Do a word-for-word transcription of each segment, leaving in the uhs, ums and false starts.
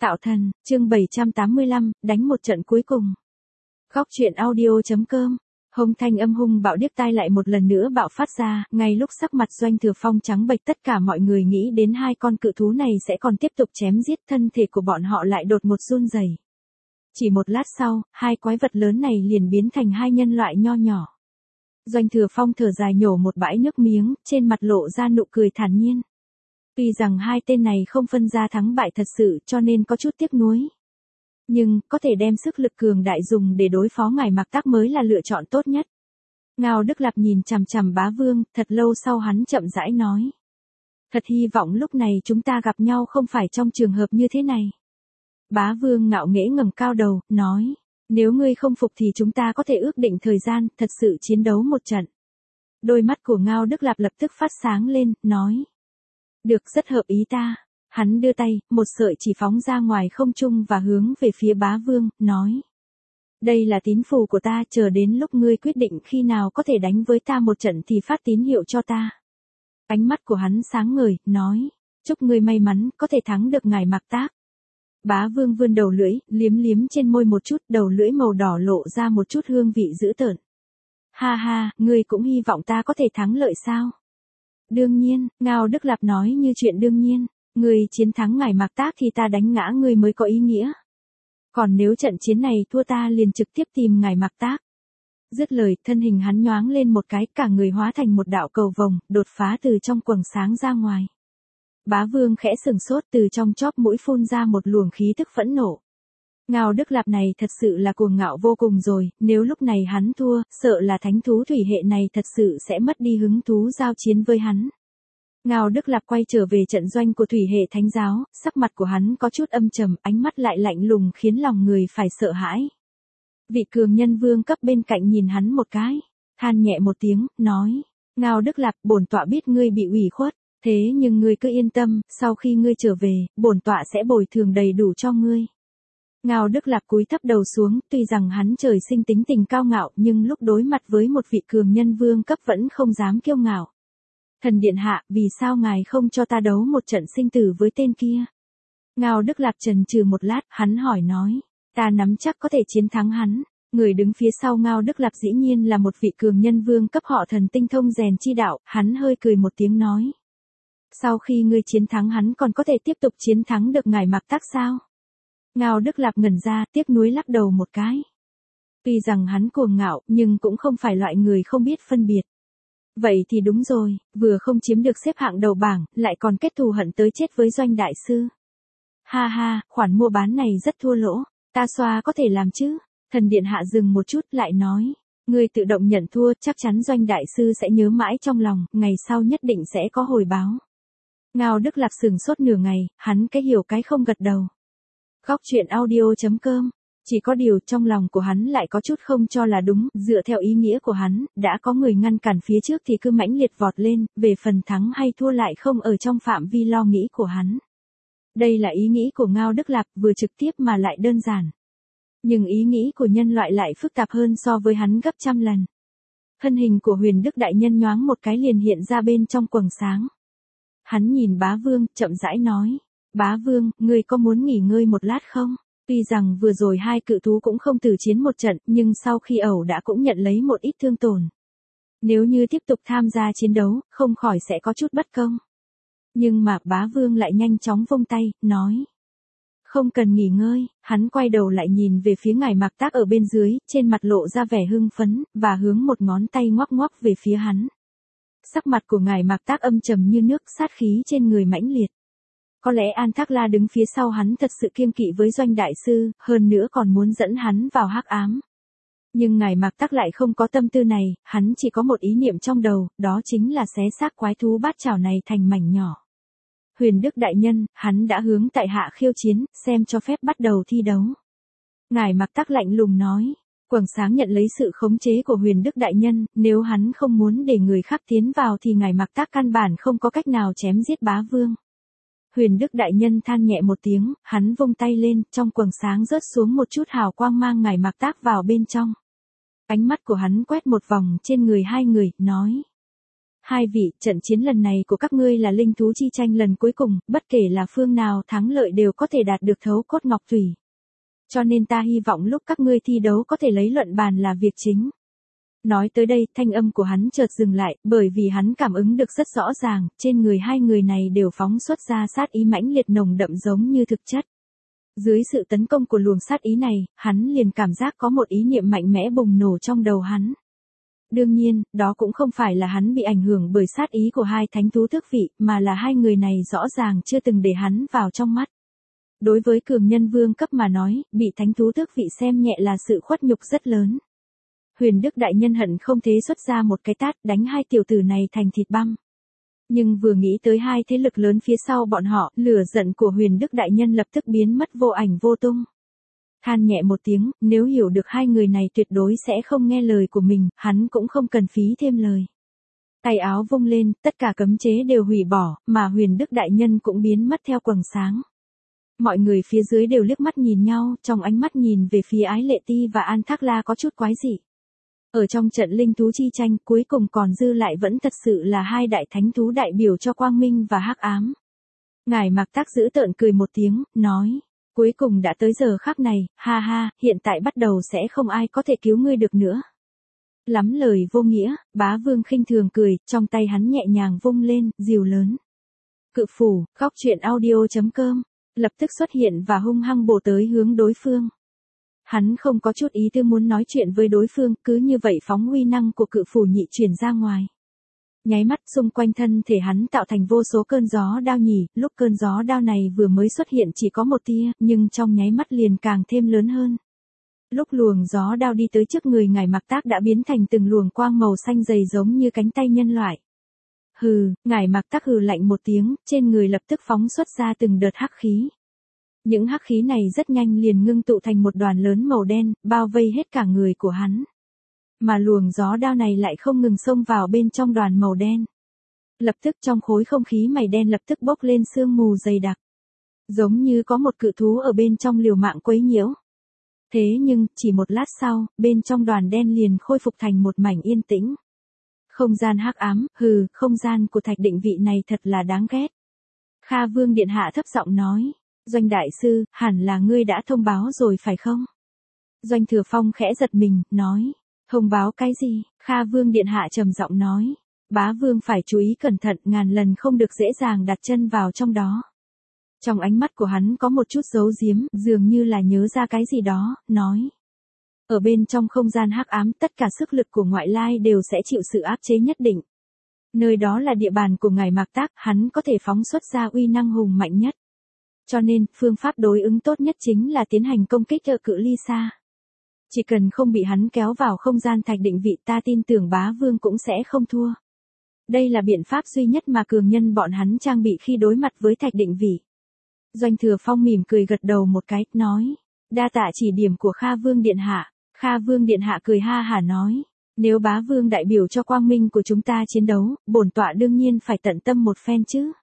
Tạo thần, chương bảy trăm tám mươi lăm, đánh một trận cuối cùng. Góc truyện audio chấm com. Hồng thanh âm hung bạo điếc tai lại một lần nữa bạo phát ra, ngay lúc sắc mặt Doanh Thừa Phong trắng bệch tất cả mọi người nghĩ đến hai con cự thú này sẽ còn tiếp tục chém giết, thân thể của bọn họ lại đột một run rẩy. Chỉ một lát sau, hai quái vật lớn này liền biến thành hai nhân loại nho nhỏ. Doanh Thừa Phong thở dài nhổ một bãi nước miếng, trên mặt lộ ra nụ cười thản nhiên. Tuy rằng hai tên này không phân ra thắng bại thật sự cho nên có chút tiếc nuối. Nhưng, có thể đem sức lực cường đại dùng để đối phó ngài Mạc Tác mới là lựa chọn tốt nhất. Ngao Đức Lạp nhìn chằm chằm Bá Vương, thật lâu sau hắn chậm rãi nói. Thật hy vọng lúc này chúng ta gặp nhau không phải trong trường hợp như thế này. Bá Vương ngạo nghễ ngẩng cao đầu, nói. Nếu ngươi không phục thì chúng ta có thể ước định thời gian, thật sự chiến đấu một trận. Đôi mắt của Ngao Đức Lạp lập tức phát sáng lên, nói. Được, rất hợp ý ta. Hắn đưa tay, một sợi chỉ phóng ra ngoài không trung và hướng về phía Bá Vương, nói. Đây là tín phù của ta, chờ đến lúc ngươi quyết định khi nào có thể đánh với ta một trận thì phát tín hiệu cho ta. Ánh mắt của hắn sáng ngời, nói. Chúc ngươi may mắn, có thể thắng được ngài Mạc Tác. Bá Vương vươn đầu lưỡi, liếm liếm trên môi một chút, đầu lưỡi màu đỏ lộ ra một chút hương vị dữ tợn. Ha ha, ngươi cũng hy vọng ta có thể thắng lợi sao? Đương nhiên, Ngao Đức Lạp nói như chuyện đương nhiên, ngươi chiến thắng ngài Mạc Tác thì ta đánh ngã ngươi mới có ý nghĩa. Còn nếu trận chiến này thua ta liền trực tiếp tìm ngài Mạc Tác. Dứt lời, thân hình hắn nhoáng lên một cái, cả người hóa thành một đạo cầu vồng, đột phá từ trong quầng sáng ra ngoài. Bá Vương khẽ sừng sốt, từ trong chóp mũi phun ra một luồng khí tức phẫn nộ. Ngao Đức Lạp này thật sự là cuồng ngạo vô cùng rồi, nếu lúc này hắn thua, sợ là thánh thú thủy hệ này thật sự sẽ mất đi hứng thú giao chiến với hắn. Ngao Đức Lạp quay trở về trận doanh của thủy hệ thánh giáo, sắc mặt của hắn có chút âm trầm, ánh mắt lại lạnh lùng khiến lòng người phải sợ hãi. Vị cường nhân vương cấp bên cạnh nhìn hắn một cái, than nhẹ một tiếng, nói, Ngao Đức Lạp, bổn tọa biết ngươi bị ủy khuất, thế nhưng ngươi cứ yên tâm, sau khi ngươi trở về, bổn tọa sẽ bồi thường đầy đủ cho ngươi. Ngao Đức Lạp cúi thấp đầu xuống, tuy rằng hắn trời sinh tính tình cao ngạo nhưng lúc đối mặt với một vị cường nhân vương cấp vẫn không dám kiêu ngạo. Thần điện hạ, vì sao ngài không cho ta đấu một trận sinh tử với tên kia? Ngao Đức Lạp chần chừ một lát, hắn hỏi nói, ta nắm chắc có thể chiến thắng hắn. Người đứng phía sau Ngao Đức Lạp dĩ nhiên là một vị cường nhân vương cấp họ Thần tinh thông rèn chi đạo, hắn hơi cười một tiếng nói. Sau khi ngươi chiến thắng hắn còn có thể tiếp tục chiến thắng được ngài Mạc Tác sao? Ngao Đức Lạp ngẩn ra, tiếc nuối lắc đầu một cái. Tuy rằng hắn cuồng ngạo, nhưng cũng không phải loại người không biết phân biệt. Vậy thì đúng rồi, vừa không chiếm được xếp hạng đầu bảng, lại còn kết thù hận tới chết với Doanh đại sư. Ha ha, khoản mua bán này rất thua lỗ, ta xoa có thể làm chứ? Thần điện hạ dừng một chút lại nói. Ngươi tự động nhận thua, chắc chắn Doanh đại sư sẽ nhớ mãi trong lòng, ngày sau nhất định sẽ có hồi báo. Ngao Đức Lạp sừng sốt nửa ngày, hắn cái hiểu cái không gật đầu. Góc truyện audio chấm com. Chỉ có điều trong lòng của hắn lại có chút không cho là đúng, dựa theo ý nghĩa của hắn, đã có người ngăn cản phía trước thì cứ mãnh liệt vọt lên, về phần thắng hay thua lại không ở trong phạm vi lo nghĩ của hắn. Đây là ý nghĩ của Ngao Đức Lạp, vừa trực tiếp mà lại đơn giản. Nhưng ý nghĩ của nhân loại lại phức tạp hơn so với hắn gấp trăm lần. Thân hình của Huyền Đức đại nhân nhoáng một cái liền hiện ra bên trong quầng sáng. Hắn nhìn Bá Vương, chậm rãi nói. Bá Vương, ngươi có muốn nghỉ ngơi một lát không? Tuy rằng vừa rồi hai cự thú cũng không tử chiến một trận, nhưng sau khi ẩu đã cũng nhận lấy một ít thương tổn. Nếu như tiếp tục tham gia chiến đấu, không khỏi sẽ có chút bất công. Nhưng mà Bá Vương lại nhanh chóng vung tay, nói. Không cần nghỉ ngơi, hắn quay đầu lại nhìn về phía ngài Mạc Tác ở bên dưới, trên mặt lộ ra vẻ hưng phấn, và hướng một ngón tay ngoắc ngoắc về phía hắn. Sắc mặt của ngài Mạc Tác âm trầm như nước, sát khí trên người mãnh liệt. Có lẽ An Thác La đứng phía sau hắn thật sự kiêng kỵ với Doanh đại sư, hơn nữa còn muốn dẫn hắn vào hắc ám. Nhưng ngài Mạc Tác lại không có tâm tư này, hắn chỉ có một ý niệm trong đầu, đó chính là xé xác quái thú bát chảo này thành mảnh nhỏ. Huyền Đức đại nhân, hắn đã hướng tại hạ khiêu chiến, xem cho phép bắt đầu thi đấu. Ngài Mạc Tác lạnh lùng nói. Quầng sáng nhận lấy sự khống chế của Huyền Đức đại nhân, nếu hắn không muốn để người khác tiến vào thì ngài Mạc Tác căn bản không có cách nào chém giết Bá Vương. Huyền Đức đại nhân than nhẹ một tiếng, hắn vung tay lên, trong quầng sáng rớt xuống một chút hào quang mang ngài Mạc Tác vào bên trong. Ánh mắt của hắn quét một vòng trên người hai người, nói. Hai vị, trận chiến lần này của các ngươi là linh thú chi tranh lần cuối cùng, bất kể là phương nào thắng lợi đều có thể đạt được thấu cốt ngọc thủy. Cho nên ta hy vọng lúc các ngươi thi đấu có thể lấy luận bàn là việc chính. Nói tới đây, thanh âm của hắn chợt dừng lại, bởi vì hắn cảm ứng được rất rõ ràng, trên người hai người này đều phóng xuất ra sát ý mãnh liệt nồng đậm giống như thực chất. Dưới sự tấn công của luồng sát ý này, hắn liền cảm giác có một ý niệm mạnh mẽ bùng nổ trong đầu hắn. Đương nhiên, đó cũng không phải là hắn bị ảnh hưởng bởi sát ý của hai thánh thú tước vị, mà là hai người này rõ ràng chưa từng để hắn vào trong mắt. Đối với cường nhân vương cấp mà nói, bị thánh thú tước vị xem nhẹ là sự khuất nhục rất lớn. Huyền Đức đại nhân hận không thế xuất ra một cái tát đánh hai tiểu tử này thành thịt băm. Nhưng vừa nghĩ tới hai thế lực lớn phía sau bọn họ, lửa giận của Huyền Đức đại nhân lập tức biến mất vô ảnh vô tung. Than nhẹ một tiếng, nếu hiểu được hai người này tuyệt đối sẽ không nghe lời của mình, hắn cũng không cần phí thêm lời. Tay áo vung lên, tất cả cấm chế đều hủy bỏ, mà Huyền Đức đại nhân cũng biến mất theo quầng sáng. Mọi người phía dưới đều liếc mắt nhìn nhau, trong ánh mắt nhìn về phía Ái Lệ Ti và An Thác La có chút quái dị. Ở trong trận linh thú chi tranh, cuối cùng còn dư lại vẫn thật sự là hai đại thánh thú đại biểu cho quang minh và hắc ám. Ngài Mạc Tác giữ tợn cười một tiếng, nói, cuối cùng đã tới giờ khắc này, ha ha, hiện tại bắt đầu sẽ không ai có thể cứu ngươi được nữa. Lắm lời vô nghĩa, Bá Vương khinh thường cười, trong tay hắn nhẹ nhàng vung lên, rìu lớn. Cự phủ, góc truyện audio chấm com, lập tức xuất hiện và hung hăng bổ tới hướng đối phương. Hắn không có chút ý tư muốn nói chuyện với đối phương, cứ như vậy phóng uy năng của cự phủ nhị truyền ra ngoài. Nháy mắt xung quanh thân thể hắn tạo thành vô số cơn gió đao nhỉ, lúc cơn gió đao này vừa mới xuất hiện chỉ có một tia, nhưng trong nháy mắt liền càng thêm lớn hơn. Lúc luồng gió đao đi tới trước người Ngài Mạc Tác đã biến thành từng luồng quang màu xanh dày giống như cánh tay nhân loại. Hừ, Ngài Mạc Tác hừ lạnh một tiếng, trên người lập tức phóng xuất ra từng đợt hắc khí. Những hắc khí này rất nhanh liền ngưng tụ thành một đoàn lớn màu đen, bao vây hết cả người của hắn. Mà luồng gió đao này lại không ngừng xông vào bên trong đoàn màu đen. Lập tức trong khối không khí mày đen lập tức bốc lên sương mù dày đặc. Giống như có một cự thú ở bên trong liều mạng quấy nhiễu. Thế nhưng, chỉ một lát sau, bên trong đoàn đen liền khôi phục thành một mảnh yên tĩnh. Không gian hắc ám, hừ, không gian của Thạch Định Vị này thật là đáng ghét. Kha Vương điện hạ thấp giọng nói. Doanh đại sư, hẳn là ngươi đã thông báo rồi phải không? Doanh Thừa Phong khẽ giật mình, nói. Thông báo cái gì? Kha Vương điện hạ trầm giọng nói. Bá Vương phải chú ý cẩn thận, ngàn lần không được dễ dàng đặt chân vào trong đó. Trong ánh mắt của hắn có một chút giấu giếm, dường như là nhớ ra cái gì đó, nói. Ở bên trong không gian hắc ám, tất cả sức lực của ngoại lai đều sẽ chịu sự áp chế nhất định. Nơi đó là địa bàn của Ngài Mạc Tác, hắn có thể phóng xuất ra uy năng hùng mạnh nhất. Cho nên, phương pháp đối ứng tốt nhất chính là tiến hành công kích ở cự ly xa. Chỉ cần không bị hắn kéo vào không gian Thạch Định Vị, ta tin tưởng Bá Vương cũng sẽ không thua. Đây là biện pháp duy nhất mà cường nhân bọn hắn trang bị khi đối mặt với Thạch Định Vị. Doanh Thừa Phong mỉm cười gật đầu một cái, nói. Đa tạ chỉ điểm của Kha Vương điện hạ. Kha Vương điện hạ cười ha hả nói. Nếu Bá Vương đại biểu cho quang minh của chúng ta chiến đấu, bổn tọa đương nhiên phải tận tâm một phen chứ.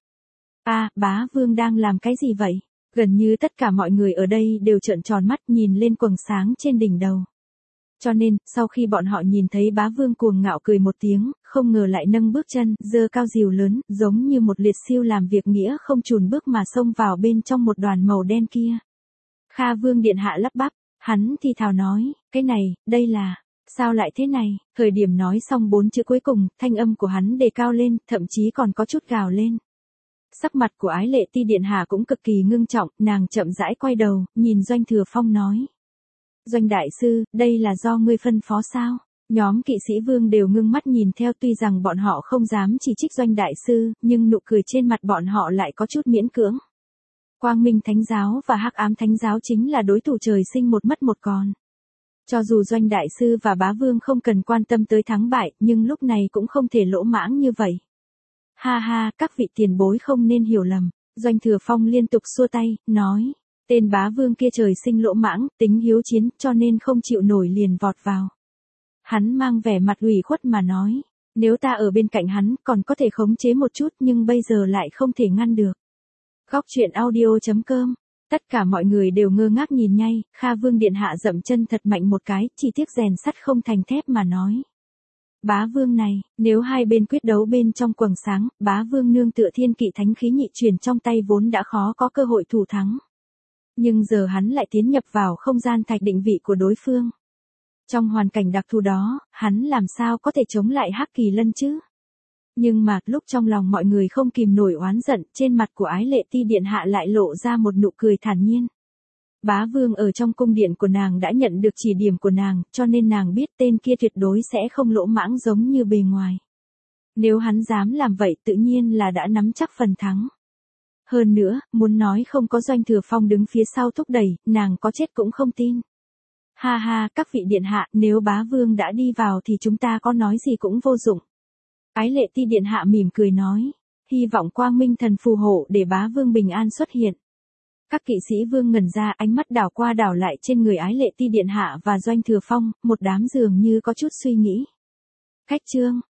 À, Bá Vương đang làm cái gì vậy? Gần như tất cả mọi người ở đây đều trợn tròn mắt nhìn lên quầng sáng trên đỉnh đầu. Cho nên, sau khi bọn họ nhìn thấy Bá Vương cuồng ngạo cười một tiếng, không ngờ lại nâng bước chân, giơ cao rìu lớn, giống như một liệt siêu làm việc nghĩa không chùn bước mà xông vào bên trong một đoàn màu đen kia. Kha Vương điện hạ lắp bắp, hắn thì thào nói, cái này, đây là, sao lại thế này? Thời điểm nói xong bốn chữ cuối cùng, thanh âm của hắn đề cao lên, thậm chí còn có chút gào lên. Sắc mặt của Ái Lệ Ti điện hạ cũng cực kỳ ngưng trọng, nàng chậm rãi quay đầu, nhìn Doanh Thừa Phong nói. Doanh đại sư, đây là do ngươi phân phó sao? Nhóm kỵ sĩ vương đều ngưng mắt nhìn theo, tuy rằng bọn họ không dám chỉ trích Doanh đại sư, nhưng nụ cười trên mặt bọn họ lại có chút miễn cưỡng. Quang Minh Thánh giáo và Hắc Ám Thánh giáo chính là đối thủ trời sinh một mất một còn. Cho dù Doanh đại sư và Bá Vương không cần quan tâm tới thắng bại, nhưng lúc này cũng không thể lỗ mãng như vậy. Ha ha, các vị tiền bối không nên hiểu lầm. Doanh Thừa Phong liên tục xua tay, nói. Tên Bá Vương kia trời sinh lỗ mãng, tính hiếu chiến, cho nên không chịu nổi liền vọt vào. Hắn mang vẻ mặt ủy khuất mà nói. Nếu ta ở bên cạnh hắn, còn có thể khống chế một chút, nhưng bây giờ lại không thể ngăn được. Góc truyện audio chấm com. Tất cả mọi người đều ngơ ngác nhìn nhay, Kha Vương điện hạ dậm chân thật mạnh một cái, chỉ tiếc rèn sắt không thành thép mà nói. Bá vương này, nếu hai bên quyết đấu bên trong quầng sáng, bá vương nương tựa thiên kỵ thánh khí nhị truyền trong tay vốn đã khó có cơ hội thủ thắng. Nhưng giờ hắn lại tiến nhập vào không gian thạch định vị của đối phương. Trong hoàn cảnh đặc thù đó, hắn làm sao có thể chống lại Hắc Kỳ Lân chứ? Nhưng mà, lúc trong lòng mọi người không kìm nổi oán giận, trên mặt của Ái Lệ Ti điện hạ lại lộ ra một nụ cười thản nhiên. Bá vương ở trong cung điện của nàng đã nhận được chỉ điểm của nàng, cho nên nàng biết tên kia tuyệt đối sẽ không lỗ mãng giống như bề ngoài. Nếu hắn dám làm vậy tự nhiên là đã nắm chắc phần thắng. Hơn nữa, muốn nói không có Doanh Thừa Phong đứng phía sau thúc đẩy, nàng có chết cũng không tin. Ha ha, các vị điện hạ, nếu bá vương đã đi vào thì chúng ta có nói gì cũng vô dụng. Ái Lệ Ti điện hạ mỉm cười nói, hy vọng Quang Minh thần phù hộ để bá vương bình an xuất hiện. Các kỵ sĩ vương ngẩn ra, ánh mắt đảo qua đảo lại trên người Ái Lệ Ti điện hạ và Doanh Thừa Phong, một đám dường như có chút suy nghĩ. Khách trương,